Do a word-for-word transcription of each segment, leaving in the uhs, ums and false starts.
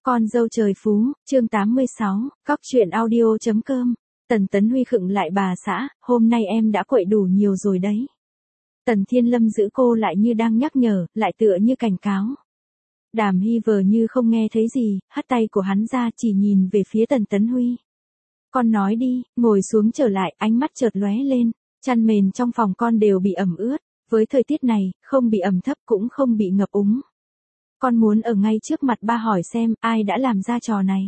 Con dâu trời phú, chương tám mươi sáu, cóc truyện audio chấm com. Tần Tấn Huy khựng lại bà xã, hôm nay em đã quậy đủ nhiều rồi đấy. Tần Thiên Lâm giữ cô lại như đang nhắc nhở, lại tựa như cảnh cáo. Đàm Hy vờ như không nghe thấy gì, hất tay của hắn ra chỉ nhìn về phía Tần Tấn Huy. Con nói đi, ngồi xuống trở lại, ánh mắt chợt lóe lên, chăn mền trong phòng con đều bị ẩm ướt, với thời tiết này, không bị ẩm thấp cũng không bị ngập úng. Con muốn ở ngay trước mặt ba hỏi xem ai đã làm ra trò này.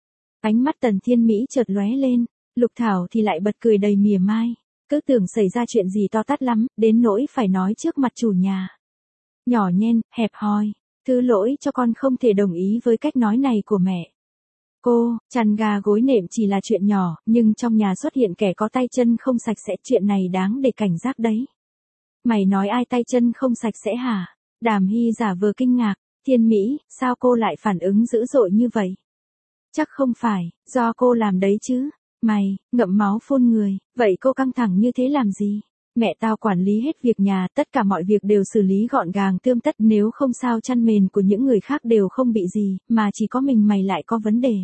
Ánh mắt Tần Thiên Mỹ chợt lóe lên, Lục Thảo thì lại bật cười đầy mỉa mai, cứ tưởng xảy ra chuyện gì to tát lắm, đến nỗi phải nói trước mặt chủ nhà. Nhỏ nhen, hẹp hòi, thứ lỗi cho con không thể đồng ý với cách nói này của mẹ. Cô, chăn gà gối nệm chỉ là chuyện nhỏ, nhưng trong nhà xuất hiện kẻ có tay chân không sạch sẽ, chuyện này đáng để cảnh giác đấy. Mày nói ai tay chân không sạch sẽ hả? Đàm Hy giả vờ kinh ngạc. Thiên Mỹ, sao cô lại phản ứng dữ dội như vậy? Chắc không phải, do cô làm đấy chứ. Mày, ngậm máu phun người, vậy cô căng thẳng như thế làm gì? Mẹ tao quản lý hết việc nhà, tất cả mọi việc đều xử lý gọn gàng tươm tất, nếu không sao chăn mền của những người khác đều không bị gì, mà chỉ có mình mày lại có vấn đề.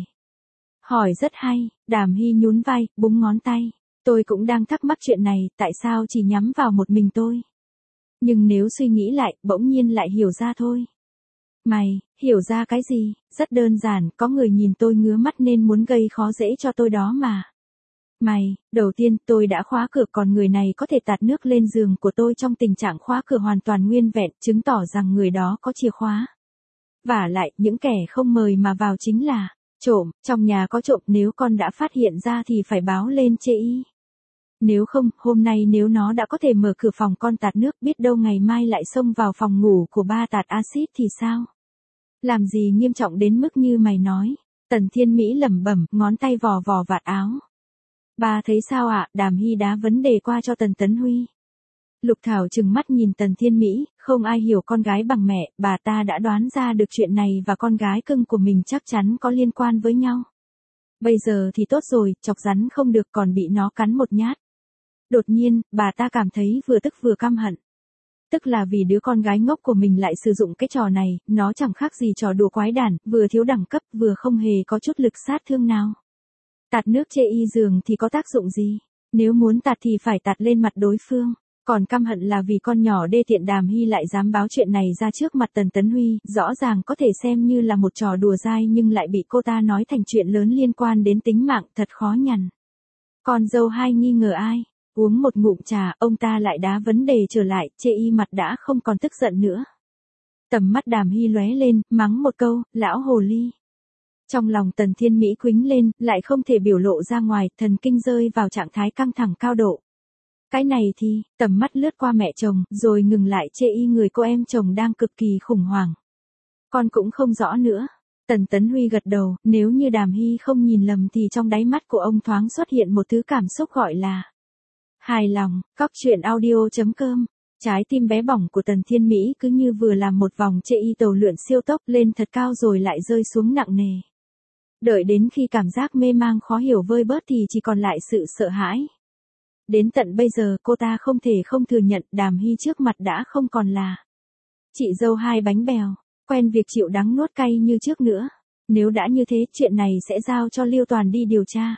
Hỏi rất hay, Đàm Hy nhún vai, búng ngón tay. Tôi cũng đang thắc mắc chuyện này, tại sao chỉ nhắm vào một mình tôi? Nhưng nếu suy nghĩ lại, bỗng nhiên lại hiểu ra thôi. Mày, hiểu ra cái gì? Rất đơn giản, có người nhìn tôi ngứa mắt nên muốn gây khó dễ cho tôi đó mà. Mày, đầu tiên tôi đã khóa cửa, còn người này có thể tạt nước lên giường của tôi trong tình trạng khóa cửa hoàn toàn nguyên vẹn, chứng tỏ rằng người đó có chìa khóa. Vả lại, những kẻ không mời mà vào chính là trộm, trong nhà có trộm, nếu con đã phát hiện ra thì phải báo lên chê y. Nếu không, hôm nay nếu nó đã có thể mở cửa phòng con tạt nước, biết đâu ngày mai lại xông vào phòng ngủ của ba tạt axit thì sao? Làm gì nghiêm trọng đến mức như mày nói? Tần Thiên Mỹ lẩm bẩm, ngón tay vò vò vạt áo. Ba thấy sao ạ? À? Đàm Hy đá vấn đề qua cho Tần Tấn Huy. Lục Thảo trừng mắt nhìn Tần Thiên Mỹ, không ai hiểu con gái bằng mẹ, bà ta đã đoán ra được chuyện này và con gái cưng của mình chắc chắn có liên quan với nhau. Bây giờ thì tốt rồi, chọc rắn không được còn bị nó cắn một nhát. Đột nhiên, bà ta cảm thấy vừa tức vừa căm hận. Tức là vì đứa con gái ngốc của mình lại sử dụng cái trò này, nó chẳng khác gì trò đùa quái đản, vừa thiếu đẳng cấp, vừa không hề có chút lực sát thương nào. Tạt nước chê y giường thì có tác dụng gì? Nếu muốn tạt thì phải tạt lên mặt đối phương. Còn căm hận là vì con nhỏ đê tiện Đàm Hy lại dám báo chuyện này ra trước mặt Tần Tấn Huy, rõ ràng có thể xem như là một trò đùa dai nhưng lại bị cô ta nói thành chuyện lớn liên quan đến tính mạng, thật khó nhằn. Con dâu hai nghi ngờ ai? Uống một ngụm trà, ông ta lại đá vấn đề trở lại, chê y mặt đã không còn tức giận nữa. Tầm mắt Đàm Hy lóe lên, mắng một câu, lão hồ ly. Trong lòng Tần Thiên Mỹ quĩnh lên, lại không thể biểu lộ ra ngoài, thần kinh rơi vào trạng thái căng thẳng cao độ. Cái này thì, tầm mắt lướt qua mẹ chồng, rồi ngừng lại chê y người cô em chồng đang cực kỳ khủng hoảng. Con cũng không rõ nữa. Tần Tấn Huy gật đầu, nếu như Đàm Hy không nhìn lầm thì trong đáy mắt của ông thoáng xuất hiện một thứ cảm xúc gọi là hài lòng. Cóc truyện audio chấm com. Trái tim bé bỏng của Tần Thiên Mỹ cứ như vừa làm một vòng chê y tàu lượn siêu tốc lên thật cao rồi lại rơi xuống nặng nề. Đợi đến khi cảm giác mê mang khó hiểu vơi bớt thì chỉ còn lại sự sợ hãi. Đến tận bây giờ cô ta không thể không thừa nhận Đàm Hy trước mặt đã không còn là chị dâu hai bánh bèo, quen việc chịu đắng nuốt cay như trước nữa. Nếu đã như thế, chuyện này sẽ giao cho Liêu Toàn đi điều tra.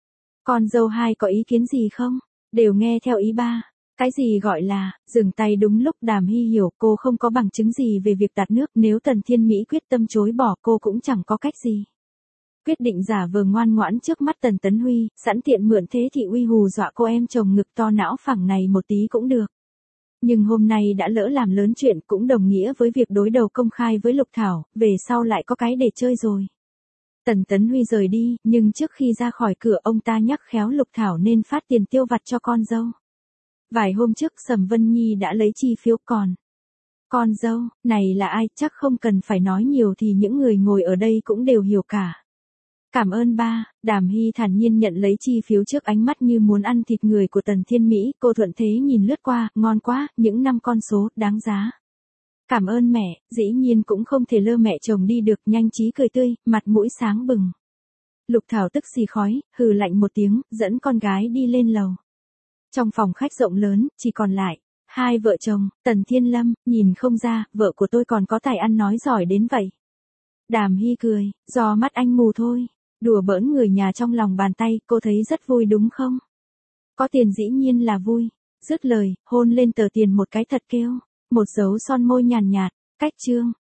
Con dâu hai có ý kiến gì không? Đều nghe theo ý ba. Cái gì gọi là, dừng tay đúng lúc Đàm Hy hiểu cô không có bằng chứng gì về việc tạt nước, nếu Tần Thiên Mỹ quyết tâm chối bỏ cô cũng chẳng có cách gì. Quyết định giả vờ ngoan ngoãn trước mắt Tần Tấn Huy, sẵn tiện mượn thế thị uy hù dọa cô em chồng ngực to não phẳng này một tí cũng được. Nhưng hôm nay đã lỡ làm lớn chuyện cũng đồng nghĩa với việc đối đầu công khai với Lục Thảo, về sau lại có cái để chơi rồi. Tần Tấn Huy rời đi, nhưng trước khi ra khỏi cửa ông ta nhắc khéo Lục Thảo nên phát tiền tiêu vặt cho con dâu. Vài hôm trước Sầm Vân Nhi đã lấy chi phiếu còn. Con dâu, này là ai, chắc không cần phải nói nhiều thì những người ngồi ở đây cũng đều hiểu cả. Cảm ơn ba, Đàm Hy thản nhiên nhận lấy chi phiếu trước ánh mắt như muốn ăn thịt người của Tần Thiên Mỹ, cô thuận thế nhìn lướt qua, ngon quá, những năm con số, đáng giá. Cảm ơn mẹ, dĩ nhiên cũng không thể lơ mẹ chồng đi được, nhanh trí cười tươi, mặt mũi sáng bừng. Lục Thảo tức xì khói, hừ lạnh một tiếng, dẫn con gái đi lên lầu. Trong phòng khách rộng lớn, chỉ còn lại hai vợ chồng, Tần Thiên Lâm, nhìn không ra, vợ của tôi còn có tài ăn nói giỏi đến vậy. Đàm Hy cười, do mắt anh mù thôi. Đùa bỡn người nhà trong lòng bàn tay, cô thấy rất vui đúng không? Có tiền dĩ nhiên là vui. Dứt lời, hôn lên tờ tiền một cái thật kêu. Một dấu son môi nhàn nhạt, cách chương.